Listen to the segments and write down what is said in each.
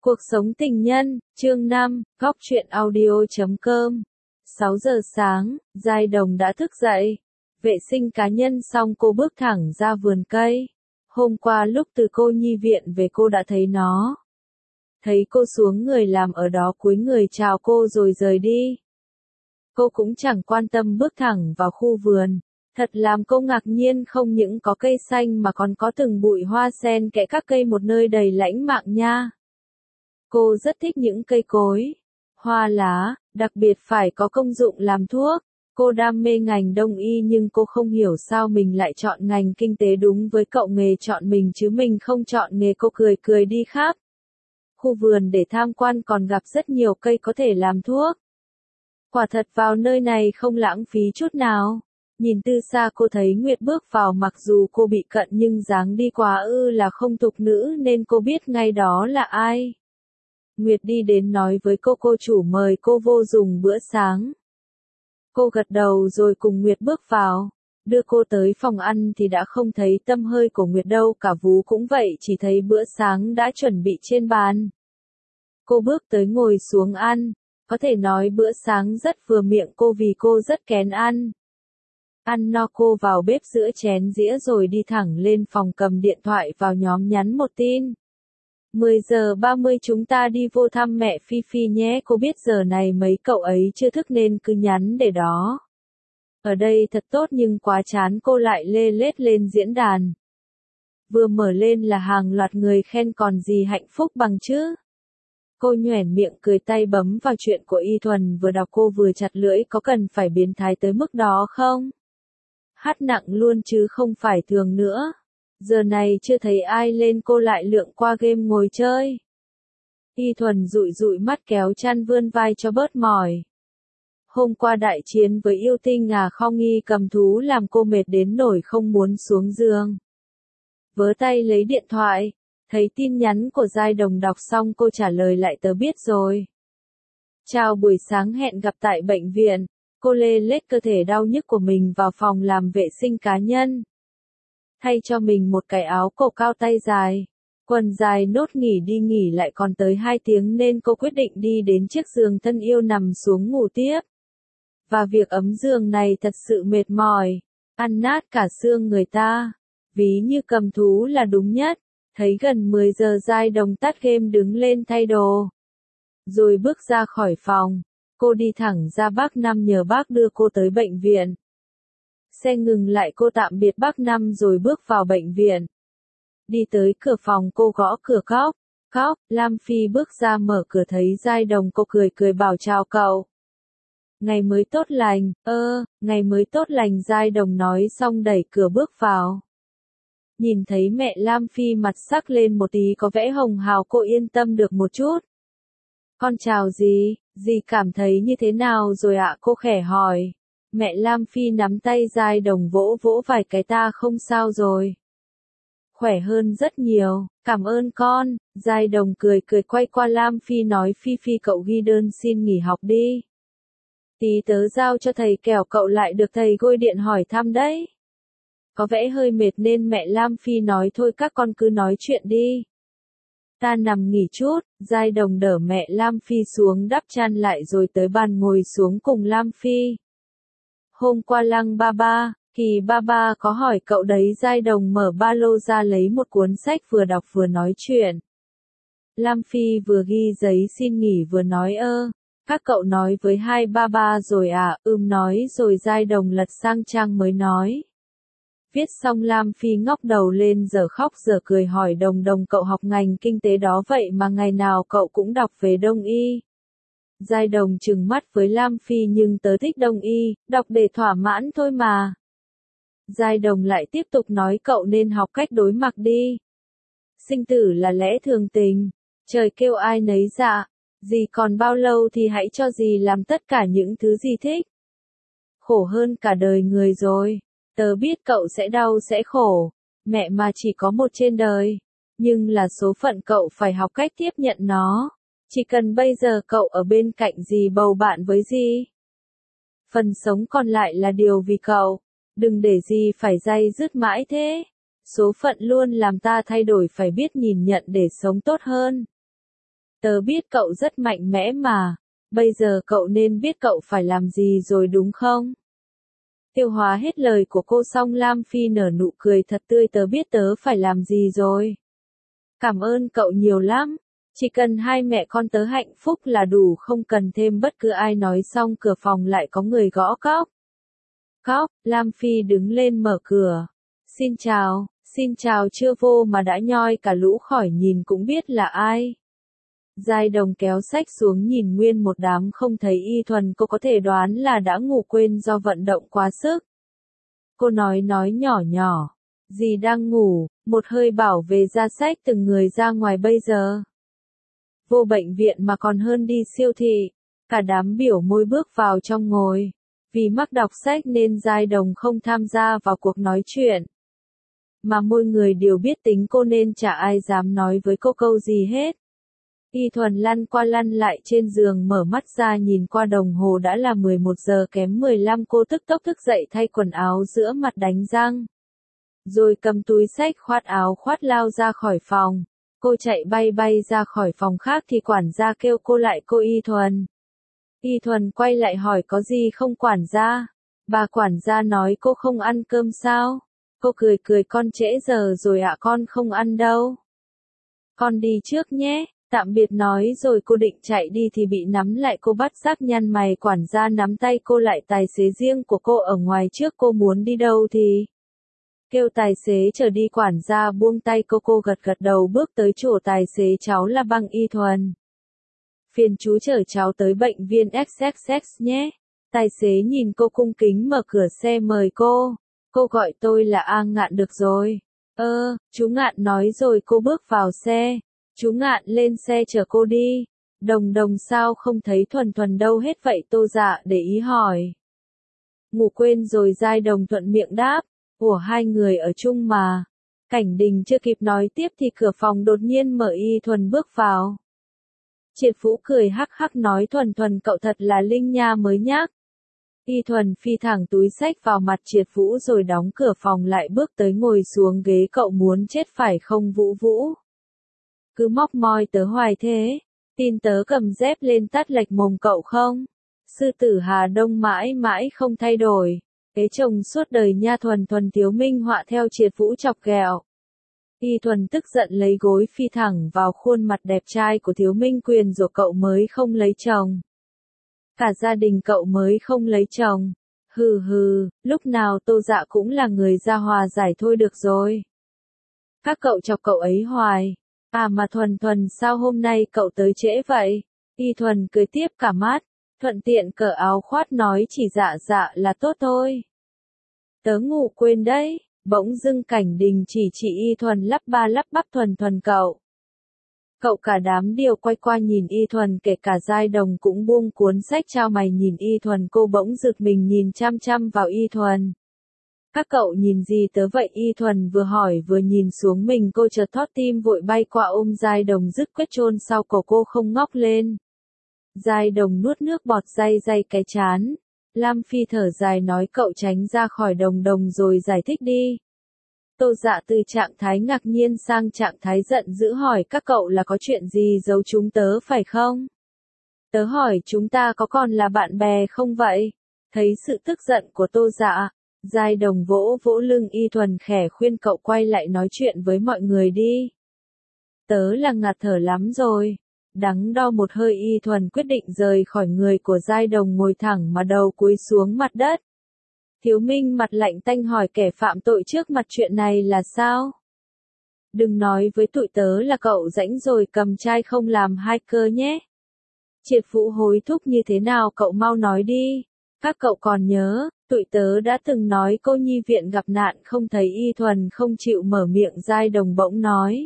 Cuộc sống tình nhân, chương 5, góc truyện audio.com. 6 giờ sáng, Giai Đồng đã thức dậy. Vệ sinh cá nhân xong cô bước thẳng ra vườn cây. Hôm qua lúc từ cô nhi viện về cô đã thấy nó. Thấy cô xuống người làm ở đó cúi người chào cô rồi rời đi. Cô cũng chẳng quan tâm bước thẳng vào khu vườn. Thật làm cô ngạc nhiên không những có cây xanh mà còn có từng bụi hoa sen kẽ các cây một nơi đầy lãnh mạn nha. Cô rất thích những cây cối, hoa lá, đặc biệt phải có công dụng làm thuốc. Cô đam mê ngành đông y nhưng cô không hiểu sao mình lại chọn ngành kinh tế đúng với cậu nghề chọn mình chứ mình không chọn nghề. Cô cười cười đi khắp khu vườn để tham quan còn gặp rất nhiều cây có thể làm thuốc. Quả thật vào nơi này không lãng phí chút nào. Nhìn từ xa cô thấy Nguyệt bước vào mặc dù cô bị cận nhưng dáng đi quá là không tục nữ nên cô biết ngay đó là ai. Nguyệt đi đến nói với cô chủ mời cô vô dùng bữa sáng. Cô gật đầu rồi cùng Nguyệt bước vào. Đưa cô tới phòng ăn thì đã không thấy tăm hơi của Nguyệt đâu, cả vú cũng vậy, chỉ thấy bữa sáng đã chuẩn bị trên bàn. Cô bước tới ngồi xuống ăn. Có thể nói bữa sáng rất vừa miệng cô vì cô rất kén ăn. Ăn no cô vào bếp rửa chén dĩa rồi đi thẳng lên phòng cầm điện thoại vào nhóm nhắn một tin. 10 giờ 30 chúng ta đi vô thăm mẹ Phi Phi nhé. Cô biết giờ này mấy cậu ấy chưa thức nên cứ nhắn để đó. Ở đây thật tốt nhưng quá chán, cô lại lê lết lên diễn đàn. Vừa mở lên là hàng loạt người khen, còn gì hạnh phúc bằng chứ. Cô nhoẻn miệng cười, tay bấm vào chuyện của Y Thuần vừa đọc cô vừa chặt lưỡi, có cần phải biến thái tới mức đó không? Hát nặng luôn chứ không phải thường nữa. Giờ này chưa thấy ai lên cô lại lượn qua game ngồi chơi. Y Thuần dụi dụi mắt kéo chăn vươn vai cho bớt mỏi. Hôm qua đại chiến với yêu tinh Không Nghi cầm thú làm cô mệt đến nỗi không muốn xuống giường. Vớ tay lấy điện thoại, thấy tin nhắn của Giai Đồng đọc xong cô trả lời lại, tớ biết rồi. Chào buổi sáng, hẹn gặp tại bệnh viện. Cô lê lết cơ thể đau nhức của mình vào phòng làm vệ sinh cá nhân. Thay cho mình một cái áo cổ cao tay dài, quần dài, nốt nghỉ đi nghỉ lại còn tới 2 tiếng nên cô quyết định đi đến chiếc giường thân yêu nằm xuống ngủ tiếp. Và việc ấm giường này thật sự mệt mỏi, ăn nát cả xương người ta. Ví như cầm thú là đúng nhất. Thấy gần 10 giờ Giai Đồng tắt game đứng lên thay đồ. Rồi bước ra khỏi phòng. Cô đi thẳng ra Bắc Năm nhờ bác đưa cô tới bệnh viện. Xe ngừng lại, cô tạm biệt bác Năm rồi bước vào bệnh viện. Đi tới cửa phòng cô gõ cửa, cóc. Lam Phi bước ra mở cửa thấy Giai Đồng, cô cười cười bảo chào cậu. Ngày mới tốt lành, ngày mới tốt lành, Giai Đồng nói xong đẩy cửa bước vào. Nhìn thấy mẹ Lam Phi mặt sắc lên một tí có vẻ hồng hào, cô yên tâm được một chút. Con chào dì cảm thấy như thế nào rồi ạ? Cô khẽ hỏi. Mẹ Lam Phi nắm tay Giai Đồng vỗ vỗ vài cái, ta không sao rồi. Khỏe hơn rất nhiều, cảm ơn con. Giai Đồng cười cười quay qua Lam Phi nói, Phi Phi cậu ghi đơn xin nghỉ học đi. Tí tớ giao cho thầy kẻo cậu lại được thầy gọi điện hỏi thăm đấy. Có vẻ hơi mệt nên mẹ Lam Phi nói thôi các con cứ nói chuyện đi. Ta nằm nghỉ chút. Giai Đồng đỡ mẹ Lam Phi xuống đắp chăn lại rồi tới bàn ngồi xuống cùng Lam Phi. Hôm qua Lăng Kỳ ba ba có hỏi cậu đấy. Giai Đồng mở ba lô ra lấy một cuốn sách vừa đọc vừa nói chuyện. Lam Phi vừa ghi giấy xin nghỉ vừa nói các cậu nói với hai ba rồi à? Nói rồi. Giai Đồng lật sang trang mới nói. Viết xong Lam Phi ngóc đầu lên giờ khóc giờ cười hỏi Đồng cậu học ngành kinh tế đó vậy mà ngày nào cậu cũng đọc về đông y. Giai Đồng trừng mắt với Lam Phi, nhưng tớ thích đông y, đọc để thỏa mãn thôi mà. Giai Đồng lại tiếp tục nói cậu nên học cách đối mặt đi. Sinh tử là lẽ thường tình, trời kêu ai nấy dạ, dì còn bao lâu thì hãy cho dì làm tất cả những thứ dì thích. Khổ hơn cả đời người rồi. Tớ biết cậu sẽ đau sẽ khổ, mẹ mà chỉ có một trên đời, nhưng là số phận cậu phải học cách tiếp nhận nó. Chỉ cần bây giờ cậu ở bên cạnh dì bầu bạn với dì. Phần sống còn lại là điều vì cậu, đừng để dì phải day dứt mãi thế. Số phận luôn làm ta thay đổi, phải biết nhìn nhận để sống tốt hơn. Tớ biết cậu rất mạnh mẽ mà, bây giờ cậu nên biết cậu phải làm gì rồi đúng không? Tiêu hóa hết lời của cô xong Lam Phi nở nụ cười thật tươi, tớ biết tớ phải làm gì rồi. Cảm ơn cậu nhiều lắm, chỉ cần hai mẹ con tớ hạnh phúc là đủ, không cần thêm bất cứ ai. Nói xong cửa phòng lại có người gõ cóc. Cóc, Lam Phi đứng lên mở cửa. Xin chào chưa vô mà đã nhoi cả lũ khỏi nhìn cũng biết là ai. Giai Đồng kéo sách xuống nhìn nguyên một đám không thấy Y Thuần, cô có thể đoán là đã ngủ quên do vận động quá sức. Cô nói nhỏ nhỏ, dì đang ngủ, một hơi bảo về ra sách từng người ra ngoài bây giờ. Vô bệnh viện mà còn hơn đi siêu thị, cả đám biểu môi bước vào trong ngồi. Vì mắc đọc sách nên Giai Đồng không tham gia vào cuộc nói chuyện. Mà mỗi người đều biết tính cô nên chả ai dám nói với cô câu gì hết. Y Thuần lăn qua lăn lại trên giường, mở mắt ra nhìn qua đồng hồ đã là 11 giờ kém 15, cô tức tốc thức dậy thay quần áo rửa mặt đánh răng. Rồi cầm túi xách khoát áo khoát lao ra khỏi phòng. Cô chạy bay ra khỏi phòng khác thì quản gia kêu cô lại. Cô Y Thuần. Y Thuần quay lại hỏi có gì không quản gia? Bà quản gia nói cô không ăn cơm sao? Cô cười con trễ giờ rồi ạ, con không ăn đâu. Con đi trước nhé. Tạm biệt nói rồi cô định chạy đi thì bị nắm lại, cô bắt giác nhăn mày. Quản gia nắm tay cô lại. Tài xế riêng của cô ở ngoài trước, cô muốn đi đâu thì kêu tài xế chở đi. Quản gia buông tay cô gật đầu bước tới chỗ tài xế. Cháu là Băng Y Thuần. Phiền chú chở cháu tới bệnh viện XXX nhé. Tài xế nhìn cô cung kính mở cửa xe mời cô. Cô gọi tôi là A Ngạn được rồi. Chú Ngạn nói rồi cô bước vào xe. Chú Ngạn lên xe chở cô đi. Đồng sao không thấy Thuần đâu hết vậy? Tô Dạ để ý hỏi. Ngủ quên rồi, Giai Đồng thuận miệng đáp. Ủa, hai người ở chung mà. Cảnh Đình chưa kịp nói tiếp thì cửa phòng đột nhiên mở, Y Thuần bước vào. Triệt Vũ cười hắc hắc nói Thuần cậu thật là linh nha mới nhác. Y Thuần phi thẳng túi xách vào mặt Triệt Vũ rồi đóng cửa phòng lại, bước tới ngồi xuống ghế. Cậu muốn chết phải không Vũ? Cứ móc moi tớ hoài thế. Tin tớ cầm dép lên tát lệch mồm cậu không? Sư tử Hà Đông mãi mãi không thay đổi. Kế chồng suốt đời nha. Thuần Thiếu minh họa theo Triệt Vũ chọc ghẹo. Y Thuần tức giận lấy gối phi thẳng vào khuôn mặt đẹp trai của Thiếu Minh Quyền. Rồi cậu mới không lấy chồng. Cả gia đình cậu mới không lấy chồng. Hừ, lúc nào Tô Dạ cũng là người ra hòa giải thôi được rồi. Các cậu chọc cậu ấy hoài. À mà Thuần sao hôm nay cậu tới trễ vậy? Y Thuần cười tiếp cả mắt, thuận tiện cởi áo khoác nói chỉ dạ là tốt thôi. Tớ ngủ quên đấy. Bỗng dưng Cảnh Đình chỉ Y Thuần lắp bắp Thuần cậu. Cậu, cả đám đều quay qua nhìn Y Thuần, kể cả Giai Đồng cũng buông cuốn sách trao mày nhìn Y Thuần. Cô bỗng giật mình nhìn chăm vào Y Thuần. Các cậu nhìn gì tớ vậy? Y Thuần vừa hỏi vừa nhìn xuống mình. Cô chợt thót tim vội bay qua ôm Giai Đồng, dứt quyết chôn sau cổ cô không ngóc lên. Giai Đồng nuốt nước bọt day cái chán. Lam Phi thở dài nói cậu tránh ra khỏi Đồng rồi giải thích đi. Tô Dạ từ trạng thái ngạc nhiên sang trạng thái giận dữ hỏi các cậu là có chuyện gì giấu chúng tớ phải không? Tớ hỏi chúng ta có còn là bạn bè không vậy? Thấy sự tức giận của Tô Dạ, Giai Đồng vỗ lưng Y Thuần khẽ khuyên cậu quay lại nói chuyện với mọi người đi. Tớ là ngạt thở lắm rồi. Đắn đo một hơi, Y Thuần quyết định rời khỏi người của Giai Đồng, ngồi thẳng mà đầu cúi xuống mặt đất. Thiếu Minh mặt lạnh tanh hỏi kẻ phạm tội trước mặt chuyện này là sao? Đừng nói với tụi tớ là cậu rảnh rồi cầm chai không làm hacker nhé. Triệt Vũ hối thúc như thế nào cậu mau nói đi. Các cậu còn nhớ, tụi tớ đã từng nói cô nhi viện gặp nạn không thấy. Y Thuần không chịu mở miệng. Giai Đồng bỗng nói.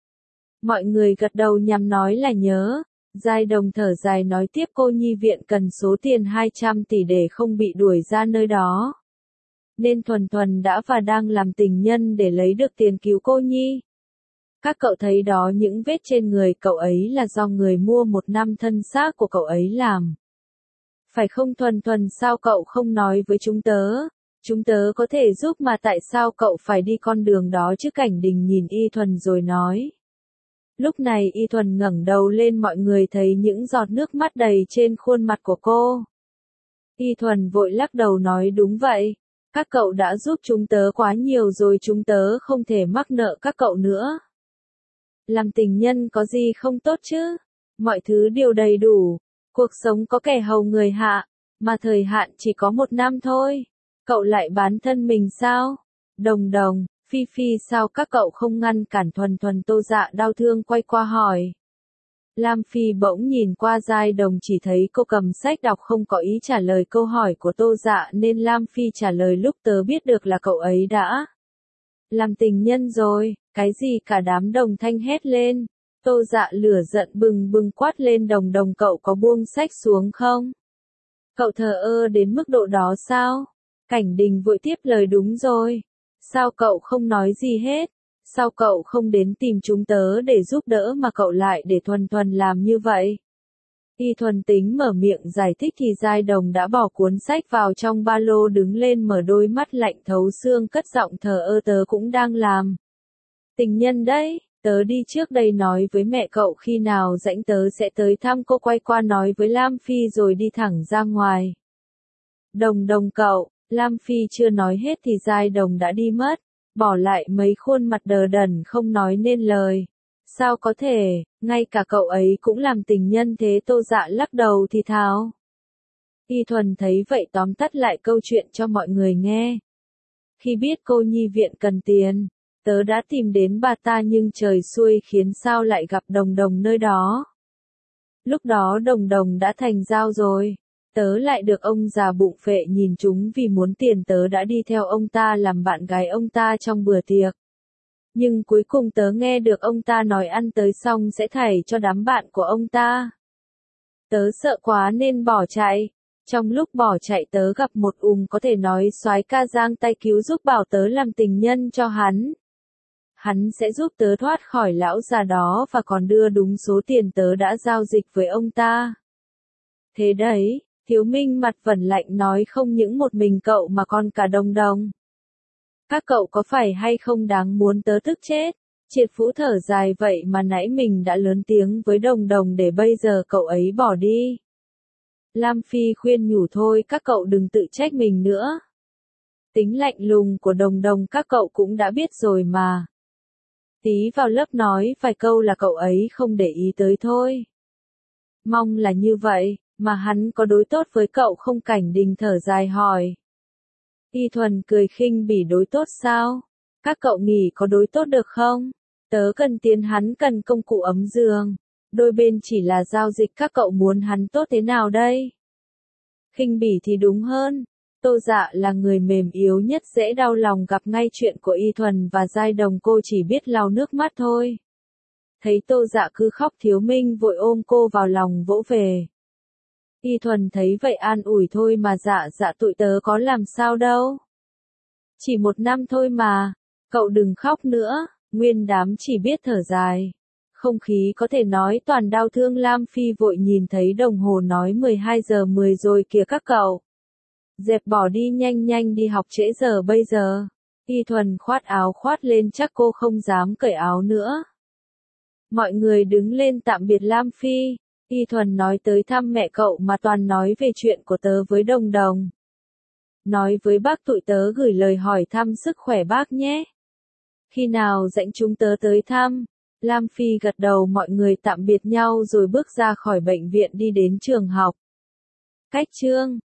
Mọi người gật đầu nhằm nói là nhớ. Giai Đồng thở dài nói tiếp cô nhi viện cần số tiền 200 tỷ để không bị đuổi ra nơi đó. Nên Thuần đã và đang làm tình nhân để lấy được tiền cứu cô nhi. Các cậu thấy đó, những vết trên người cậu ấy là do người mua 1 năm thân xác của cậu ấy làm. Phải không Thuần sao cậu không nói với chúng tớ? Chúng tớ có thể giúp mà tại sao cậu phải đi con đường đó chứ? Cảnh Đình nhìn Y Thuần rồi nói. Lúc này Y Thuần ngẩng đầu lên, mọi người thấy những giọt nước mắt đầy trên khuôn mặt của cô. Y Thuần vội lắc đầu nói đúng vậy. Các cậu đã giúp chúng tớ quá nhiều rồi, chúng tớ không thể mắc nợ các cậu nữa. Làm tình nhân có gì không tốt chứ? Mọi thứ đều đầy đủ. Cuộc sống có kẻ hầu người hạ, mà thời hạn chỉ có 1 năm thôi. Cậu lại bán thân mình sao? Đồng Đồng, Phi Phi, sao các cậu không ngăn cản Thuần Thuần? Tô Dạ đau thương quay qua hỏi. Lam Phi bỗng nhìn qua Giai Đồng, chỉ thấy cô cầm sách đọc không có ý trả lời câu hỏi của Tô Dạ, nên Lam Phi trả lời, lúc tớ biết được là cậu ấy đã làm tình nhân rồi. Cái gì? Cả đám đồng thanh hét lên. Tô Dạ lửa giận bừng bừng quát lên, Đồng Đồng, cậu có buông sách xuống không? Cậu thờ ơ đến mức độ đó sao? Cảnh Đình vội tiếp lời, đúng rồi. Sao cậu không nói gì hết? Sao cậu không đến tìm chúng tớ để giúp đỡ mà cậu lại để Thuần Thuần làm như vậy? Y Thuần tính mở miệng giải thích thì Giai Đồng đã bỏ cuốn sách vào trong ba lô, đứng lên, mở đôi mắt lạnh thấu xương, cất giọng thờ ơ, tớ cũng đang làm tình nhân đấy. Tớ đi trước đây nói với mẹ cậu khi nào rảnh tớ sẽ tới thăm cô. Quay qua nói với Lam Phi rồi đi thẳng ra ngoài. Đồng Đồng cậu, Lam Phi chưa nói hết thì Giai Đồng đã đi mất, bỏ lại mấy khuôn mặt đờ đẫn không nói nên lời. Sao có thể, ngay cả cậu ấy cũng làm tình nhân thế? Tô Dạ lắc đầu thì thào. Y Thuần thấy vậy tóm tắt lại câu chuyện cho mọi người nghe. Khi biết cô nhi viện cần tiền, tớ đã tìm đến bà ta, nhưng trời xui khiến sao lại gặp Đồng Đồng nơi đó. Lúc đó Đồng Đồng đã thành dao rồi. Tớ lại được ông già bụng phệ nhìn trúng, vì muốn tiền tớ đã đi theo ông ta làm bạn gái ông ta trong bữa tiệc. Nhưng cuối cùng tớ nghe được ông ta nói ăn tới xong sẽ thảy cho đám bạn của ông ta. Tớ sợ quá nên bỏ chạy. Trong lúc bỏ chạy tớ gặp một có thể nói soái ca giang tay cứu giúp, bảo tớ làm tình nhân cho hắn. Hắn sẽ giúp tớ thoát khỏi lão già đó và còn đưa đúng số tiền tớ đã giao dịch với ông ta. Thế đấy, Thiếu Minh mặt vẫn lạnh nói, không những một mình cậu mà còn cả Đồng Đồng. Các cậu có phải hay không đáng muốn tớ tức chết? Triệt Phú thở dài, vậy mà nãy mình đã lớn tiếng với Đồng Đồng để bây giờ cậu ấy bỏ đi. Lam Phi khuyên nhủ, thôi các cậu đừng tự trách mình nữa. Tính lạnh lùng của Đồng Đồng các cậu cũng đã biết rồi mà. Tí vào lớp nói vài câu là cậu ấy không để ý tới thôi. Mong là như vậy, mà hắn có đối tốt với cậu không? Cảnh Đình thở dài hỏi. Y Thuần cười khinh bỉ, đối tốt sao? Các cậu nghĩ có đối tốt được không? Tớ cần tiền, hắn cần công cụ ấm giường. Đôi bên chỉ là giao dịch, các cậu muốn hắn tốt thế nào đây? Khinh bỉ thì đúng hơn. Tô Dạ là người mềm yếu nhất, dễ đau lòng, gặp ngay chuyện của Y Thuần và Giai Đồng cô chỉ biết lau nước mắt thôi. Thấy Tô Dạ cứ khóc, Thiếu Minh vội ôm cô vào lòng vỗ về. Y Thuần thấy vậy an ủi, thôi mà Dạ tụi tớ có làm sao đâu. Chỉ 1 năm thôi mà, cậu đừng khóc nữa. Nguyên đám chỉ biết thở dài. Không khí có thể nói toàn đau thương. Lam Phi vội nhìn thấy đồng hồ nói 12 giờ 10 rồi kìa các cậu. Dẹp bỏ đi, nhanh nhanh đi học, trễ giờ bây giờ. Y Thuần khoát áo khoát lên, chắc cô không dám cởi áo nữa. Mọi người đứng lên tạm biệt Lam Phi. Y Thuần nói, tới thăm mẹ cậu mà toàn nói về chuyện của tớ với Đồng Đồng. Nói với bác tụi tớ gửi lời hỏi thăm sức khỏe bác nhé. Khi nào rảnh chúng tớ tới thăm. Lam Phi gật đầu, mọi người tạm biệt nhau rồi bước ra khỏi bệnh viện đi đến trường học. Cách chương